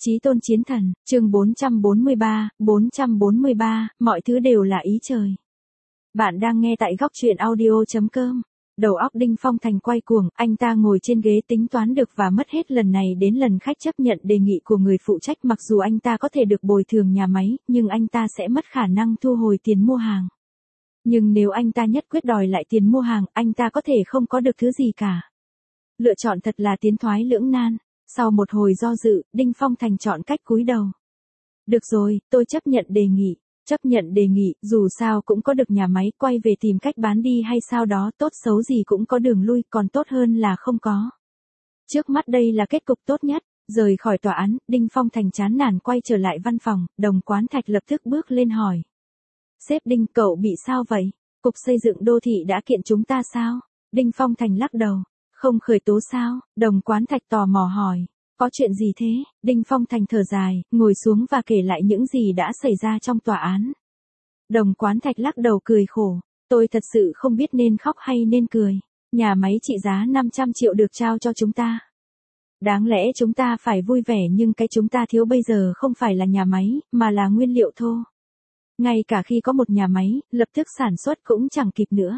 Chí tôn chiến thần, chương 443, mọi thứ đều là ý trời. Bạn đang nghe tại góc truyện audio.com. Đầu óc Đinh Phong Thành quay cuồng, anh ta ngồi trên ghế tính toán được và mất hết lần này đến lần khách chấp nhận đề nghị của người phụ trách. Mặc dù anh ta có thể được bồi thường nhà máy, nhưng anh ta sẽ mất khả năng thu hồi tiền mua hàng. Nhưng nếu anh ta nhất quyết đòi lại tiền mua hàng, anh ta có thể không có được thứ gì cả. Lựa chọn thật là tiến thoái lưỡng nan. Sau một hồi do dự, Đinh Phong Thành chọn cách cúi đầu. Được rồi, tôi chấp nhận đề nghị. Chấp nhận đề nghị, dù sao cũng có được nhà máy, quay về tìm cách bán đi hay sao đó, tốt xấu gì cũng có đường lui, còn tốt hơn là không có. Trước mắt đây là kết cục tốt nhất. Rời khỏi tòa án, Đinh Phong Thành chán nản quay trở lại văn phòng, Đồng Quán Thạch lập tức bước lên hỏi. Sếp Đinh, cậu bị sao vậy? Cục xây dựng đô thị đã kiện chúng ta sao? Đinh Phong Thành lắc đầu. Không khởi tố sao? Đồng Quán Thạch tò mò hỏi. Có chuyện gì thế? Đinh Phong Thành thở dài, ngồi xuống và kể lại những gì đã xảy ra trong tòa án. Đồng Quán Thạch lắc đầu cười khổ. Tôi thật sự không biết nên khóc hay nên cười. Nhà máy trị giá 500 triệu được trao cho chúng ta. Đáng lẽ chúng ta phải vui vẻ, nhưng cái chúng ta thiếu bây giờ không phải là nhà máy, mà là nguyên liệu thô. Ngay cả khi có một nhà máy, lập tức sản xuất cũng chẳng kịp nữa.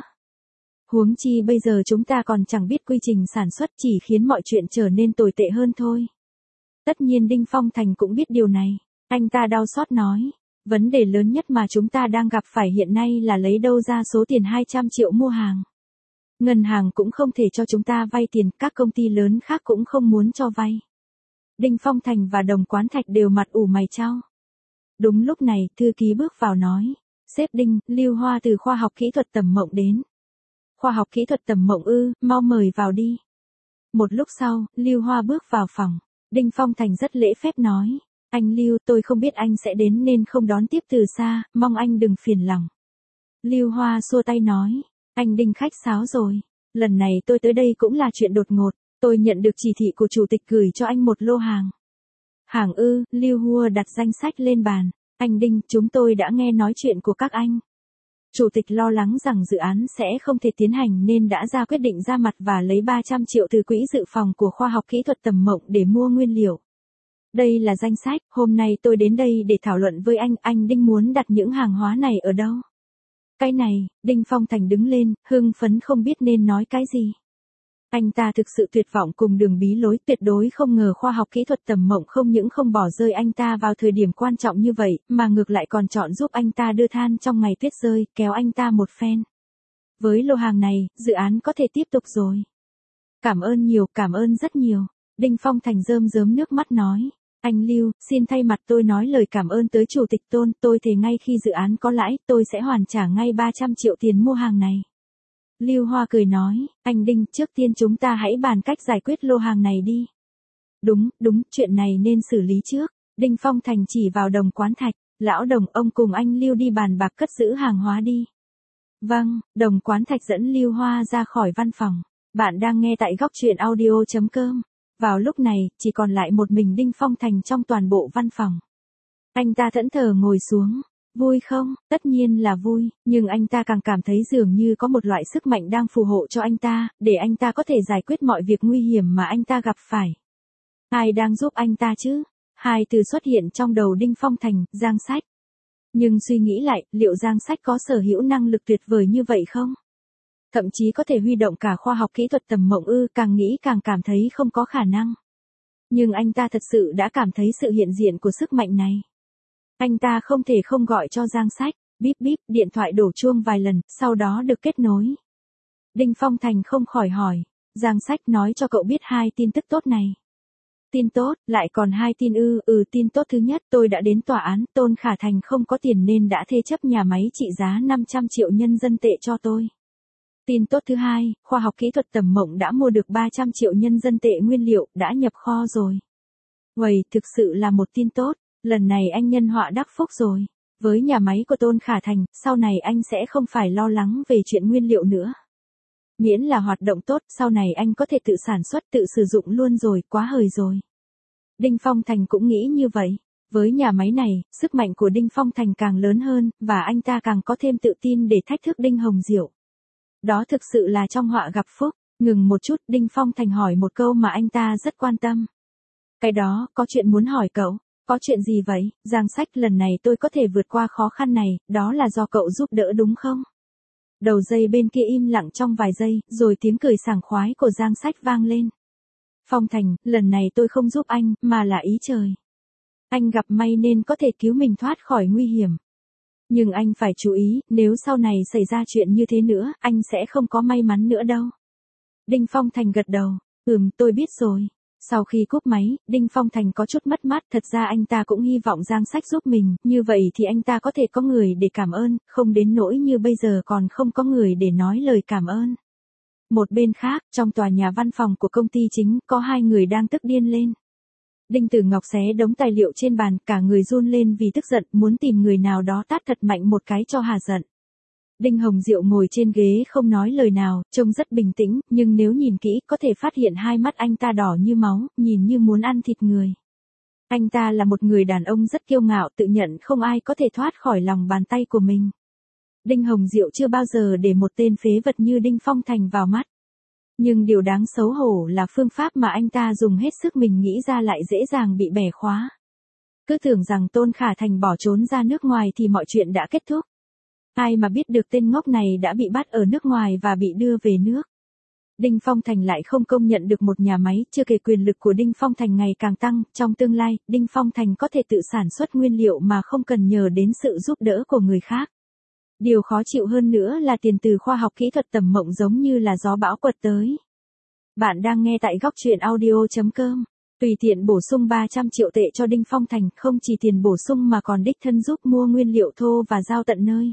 Huống chi bây giờ chúng ta còn chẳng biết quy trình sản xuất, chỉ khiến mọi chuyện trở nên tồi tệ hơn thôi. Tất nhiên Đinh Phong Thành cũng biết điều này. Anh ta đau xót nói. Vấn đề lớn nhất mà chúng ta đang gặp phải hiện nay là lấy đâu ra số tiền 200 triệu mua hàng. Ngân hàng cũng không thể cho chúng ta vay tiền, các công ty lớn khác cũng không muốn cho vay. Đinh Phong Thành và Đồng Quán Thạch đều mặt ủ mày chau. Đúng lúc này, thư ký bước vào nói. Sếp Đinh, Lưu Hoa từ khoa học kỹ thuật Tầm Mộng đến. Khoa học kỹ thuật Tầm Mộng ư, mau mời vào đi. Một lúc sau, Lưu Hoa bước vào phòng. Đinh Phong Thành rất lễ phép nói. Anh Lưu, tôi không biết anh sẽ đến nên không đón tiếp từ xa, mong anh đừng phiền lòng. Lưu Hoa xua tay nói. Anh Đinh khách sáo rồi. Lần này tôi tới đây cũng là chuyện đột ngột. Tôi nhận được chỉ thị của chủ tịch gửi cho anh một lô hàng. Hàng ư? Lưu Hoa đặt danh sách lên bàn. Anh Đinh, chúng tôi đã nghe nói chuyện của các anh. Chủ tịch lo lắng rằng dự án sẽ không thể tiến hành nên đã ra quyết định ra mặt và lấy 300 triệu từ quỹ dự phòng của khoa học kỹ thuật Tầm Mộng để mua nguyên liệu. Đây là danh sách, hôm nay tôi đến đây để thảo luận với anh Đinh muốn đặt những hàng hóa này ở đâu? Cái này, Đinh Phong Thành đứng lên, hưng phấn không biết nên nói cái gì. Anh ta thực sự tuyệt vọng cùng đường bí lối, tuyệt đối không ngờ khoa học kỹ thuật Tầm Mộng không những không bỏ rơi anh ta vào thời điểm quan trọng như vậy, mà ngược lại còn chọn giúp anh ta đưa than trong ngày tuyết rơi, kéo anh ta một phen. Với lô hàng này, dự án có thể tiếp tục rồi. Cảm ơn nhiều, cảm ơn rất nhiều. Đinh Phong Thành rơm rớm nước mắt nói. Anh Lưu, xin thay mặt tôi nói lời cảm ơn tới Chủ tịch Tôn, tôi thề ngay khi dự án có lãi, tôi sẽ hoàn trả ngay 300 triệu tiền mua hàng này. Lưu Hoa cười nói, anh Đinh, trước tiên chúng ta hãy bàn cách giải quyết lô hàng này đi. Đúng, chuyện này nên xử lý trước. Đinh Phong Thành chỉ vào Đồng Quán Thạch, lão Đồng, ông cùng anh Lưu đi bàn bạc cất giữ hàng hóa đi. Vâng, Đồng Quán Thạch dẫn Lưu Hoa ra khỏi văn phòng. Bạn đang nghe tại góc truyện audio.com. Vào lúc này, chỉ còn lại một mình Đinh Phong Thành trong toàn bộ văn phòng. Anh ta thẫn thờ ngồi xuống. Vui không? Tất nhiên là vui, nhưng anh ta càng cảm thấy dường như có một loại sức mạnh đang phù hộ cho anh ta, để anh ta có thể giải quyết mọi việc nguy hiểm mà anh ta gặp phải. Ai đang giúp anh ta chứ? Hai từ xuất hiện trong đầu Đinh Phong Thành, Giang Sách. Nhưng suy nghĩ lại, liệu Giang Sách có sở hữu năng lực tuyệt vời như vậy không? Thậm chí có thể huy động cả khoa học kỹ thuật Tầm Mộng ư, càng nghĩ càng cảm thấy không có khả năng. Nhưng anh ta thật sự đã cảm thấy sự hiện diện của sức mạnh này. Anh ta không thể không gọi cho Giang Sách. Bíp bíp, điện thoại đổ chuông vài lần, sau đó được kết nối. Đinh Phong Thành không khỏi hỏi. Giang Sách nói cho cậu biết hai tin tức tốt này. Tin tốt, lại còn hai tin ư? Tin tốt thứ nhất, tôi đã đến tòa án, Tôn Khả Thành không có tiền nên đã thế chấp nhà máy trị giá 500 triệu nhân dân tệ cho tôi. Tin tốt thứ hai, khoa học kỹ thuật Tầm Mộng đã mua được 300 triệu nhân dân tệ nguyên liệu, đã nhập kho rồi. Uầy, thực sự là một tin tốt. Lần này anh nhân họa đắc phúc rồi. Với nhà máy của Tôn Khả Thành, sau này anh sẽ không phải lo lắng về chuyện nguyên liệu nữa. Miễn là hoạt động tốt, sau này anh có thể tự sản xuất, tự sử dụng luôn rồi, quá hời rồi. Đinh Phong Thành cũng nghĩ như vậy. Với nhà máy này, sức mạnh của Đinh Phong Thành càng lớn hơn, và anh ta càng có thêm tự tin để thách thức Đinh Hồng Diệu. Đó thực sự là trong họa gặp phúc. Ngừng một chút, Đinh Phong Thành hỏi một câu mà anh ta rất quan tâm. Cái đó, có chuyện muốn hỏi cậu. Có chuyện gì vậy, Giang Sách, lần này tôi có thể vượt qua khó khăn này, đó là do cậu giúp đỡ đúng không? Đầu dây bên kia im lặng trong vài giây, rồi tiếng cười sảng khoái của Giang Sách vang lên. Phong Thành, lần này tôi không giúp anh, mà là ý trời. Anh gặp may nên có thể cứu mình thoát khỏi nguy hiểm. Nhưng anh phải chú ý, nếu sau này xảy ra chuyện như thế nữa, anh sẽ không có may mắn nữa đâu. Đinh Phong Thành gật đầu, tôi biết rồi. Sau khi cúp máy, Đinh Phong Thành có chút mất mát, thật ra anh ta cũng hy vọng Giang Sách giúp mình, như vậy thì anh ta có thể có người để cảm ơn, không đến nỗi như bây giờ còn không có người để nói lời cảm ơn. Một bên khác, trong tòa nhà văn phòng của công ty chính, có hai người đang tức điên lên. Đinh Tử Ngọc xé đống tài liệu trên bàn, cả người run lên vì tức giận, muốn tìm người nào đó tát thật mạnh một cái cho hà giận. Đinh Hồng Diệu ngồi trên ghế không nói lời nào, trông rất bình tĩnh, nhưng nếu nhìn kỹ có thể phát hiện hai mắt anh ta đỏ như máu, nhìn như muốn ăn thịt người. Anh ta là một người đàn ông rất kiêu ngạo, tự nhận không ai có thể thoát khỏi lòng bàn tay của mình. Đinh Hồng Diệu chưa bao giờ để một tên phế vật như Đinh Phong Thành vào mắt. Nhưng điều đáng xấu hổ là phương pháp mà anh ta dùng hết sức mình nghĩ ra lại dễ dàng bị bẻ khóa. Cứ tưởng rằng Tôn Khả Thành bỏ trốn ra nước ngoài thì mọi chuyện đã kết thúc. Ai mà biết được tên ngốc này đã bị bắt ở nước ngoài và bị đưa về nước. Đinh Phong Thành lại không công nhận được một nhà máy, chưa kể quyền lực của Đinh Phong Thành ngày càng tăng, trong tương lai, Đinh Phong Thành có thể tự sản xuất nguyên liệu mà không cần nhờ đến sự giúp đỡ của người khác. Điều khó chịu hơn nữa là tiền từ khoa học kỹ thuật tầm mộng giống như là gió bão quật tới. Bạn đang nghe tại góc truyện audio.com. Tùy tiện bổ sung 300 triệu tệ cho Đinh Phong Thành, không chỉ tiền bổ sung mà còn đích thân giúp mua nguyên liệu thô và giao tận nơi.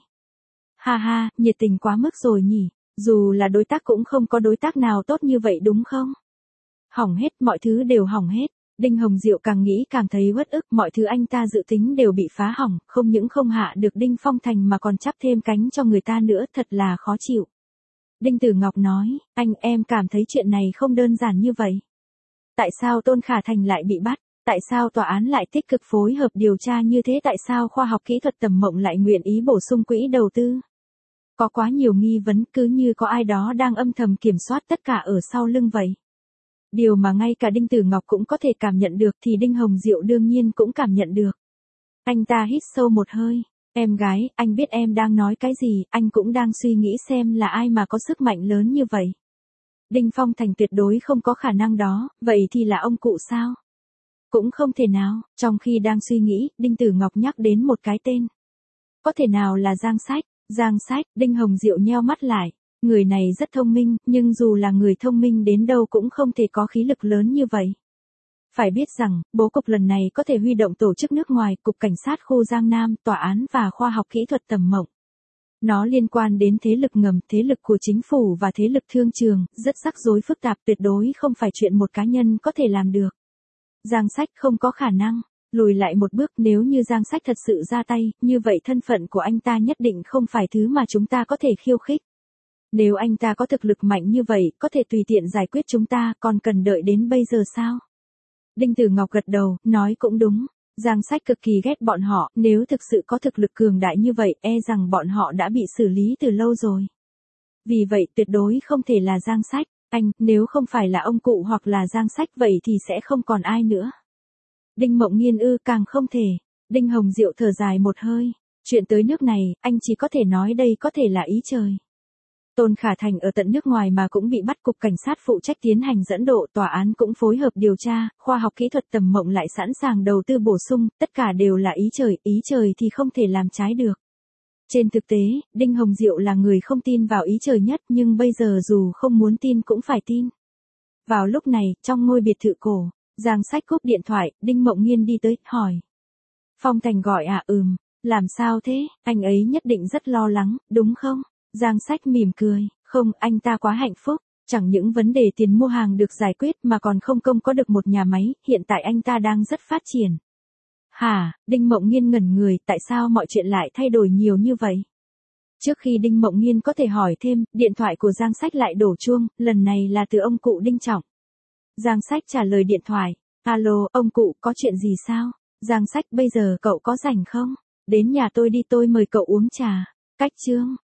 Ha ha, nhiệt tình quá mức rồi nhỉ, dù là đối tác cũng không có đối tác nào tốt như vậy đúng không? Hỏng hết, mọi thứ đều hỏng hết. Đinh Hồng Diệu càng nghĩ càng thấy uất ức, mọi thứ anh ta dự tính đều bị phá hỏng, không những không hạ được Đinh Phong Thành mà còn chắp thêm cánh cho người ta nữa, thật là khó chịu. Đinh Tử Ngọc nói, em cảm thấy chuyện này không đơn giản như vậy. Tại sao Tôn Khả Thành lại bị bắt? Tại sao tòa án lại tích cực phối hợp điều tra như thế? Tại sao khoa học kỹ thuật tầm mộng lại nguyện ý bổ sung quỹ đầu tư? Có quá nhiều nghi vấn, cứ như có ai đó đang âm thầm kiểm soát tất cả ở sau lưng vậy. Điều mà ngay cả Đinh Tử Ngọc cũng có thể cảm nhận được thì Đinh Hồng Diệu đương nhiên cũng cảm nhận được. Anh ta hít sâu một hơi. Em gái, anh biết em đang nói cái gì, anh cũng đang suy nghĩ xem là ai mà có sức mạnh lớn như vậy. Đinh Phong Thành tuyệt đối không có khả năng đó, vậy thì là ông cụ sao? Cũng không thể nào, trong khi đang suy nghĩ, Đinh Tử Ngọc nhắc đến một cái tên. Có thể nào là Giang Sách? Giang Sách, Đinh Hồng Diệu nheo mắt lại. Người này rất thông minh, nhưng dù là người thông minh đến đâu cũng không thể có khí lực lớn như vậy. Phải biết rằng, bố cục lần này có thể huy động tổ chức nước ngoài, Cục Cảnh sát khu Giang Nam, Tòa án và Khoa học Kỹ thuật tầm mộng. Nó liên quan đến thế lực ngầm, thế lực của chính phủ và thế lực thương trường, rất rắc rối phức tạp, tuyệt đối không phải chuyện một cá nhân có thể làm được. Giang Sách không có khả năng. Lùi lại một bước, nếu như Giang Sách thật sự ra tay, như vậy thân phận của anh ta nhất định không phải thứ mà chúng ta có thể khiêu khích. Nếu anh ta có thực lực mạnh như vậy, có thể tùy tiện giải quyết chúng ta, còn cần đợi đến bây giờ sao? Đinh Tử Ngọc gật đầu, nói cũng đúng. Giang Sách cực kỳ ghét bọn họ, nếu thực sự có thực lực cường đại như vậy, e rằng bọn họ đã bị xử lý từ lâu rồi. Vì vậy tuyệt đối không thể là Giang Sách. Nếu không phải là ông cụ hoặc là Giang Sách vậy thì sẽ không còn ai nữa. Đinh Mộng Nghiên càng không thể. Đinh Hồng Diệu thở dài một hơi. Chuyện tới nước này, anh chỉ có thể nói đây có thể là ý trời. Tôn Khả Thành ở tận nước ngoài mà cũng bị bắt, Cục Cảnh sát phụ trách tiến hành dẫn độ, tòa án cũng phối hợp điều tra, khoa học kỹ thuật tầm mộng lại sẵn sàng đầu tư bổ sung, tất cả đều là ý trời thì không thể làm trái được. Trên thực tế, Đinh Hồng Diệu là người không tin vào ý trời nhất, nhưng bây giờ dù không muốn tin cũng phải tin. Vào lúc này, trong ngôi biệt thự cổ, Giang Sách cúp điện thoại, Đinh Mộng Nghiên đi tới, hỏi. Phong Thành gọi à? Làm sao thế, anh ấy nhất định rất lo lắng, đúng không? Giang Sách mỉm cười, không, anh ta quá hạnh phúc, chẳng những vấn đề tiền mua hàng được giải quyết mà còn không công có được một nhà máy, hiện tại anh ta đang rất phát triển. Hả, Đinh Mộng Nghiên ngẩn người, tại sao mọi chuyện lại thay đổi nhiều như vậy? Trước khi Đinh Mộng Nghiên có thể hỏi thêm, điện thoại của Giang Sách lại đổ chuông, lần này là từ ông cụ Đinh Trọng. Giang Sách trả lời điện thoại, alo, ông cụ, có chuyện gì sao? Giang Sách, bây giờ cậu có rảnh không? Đến nhà tôi đi, tôi mời cậu uống trà. Cách chương.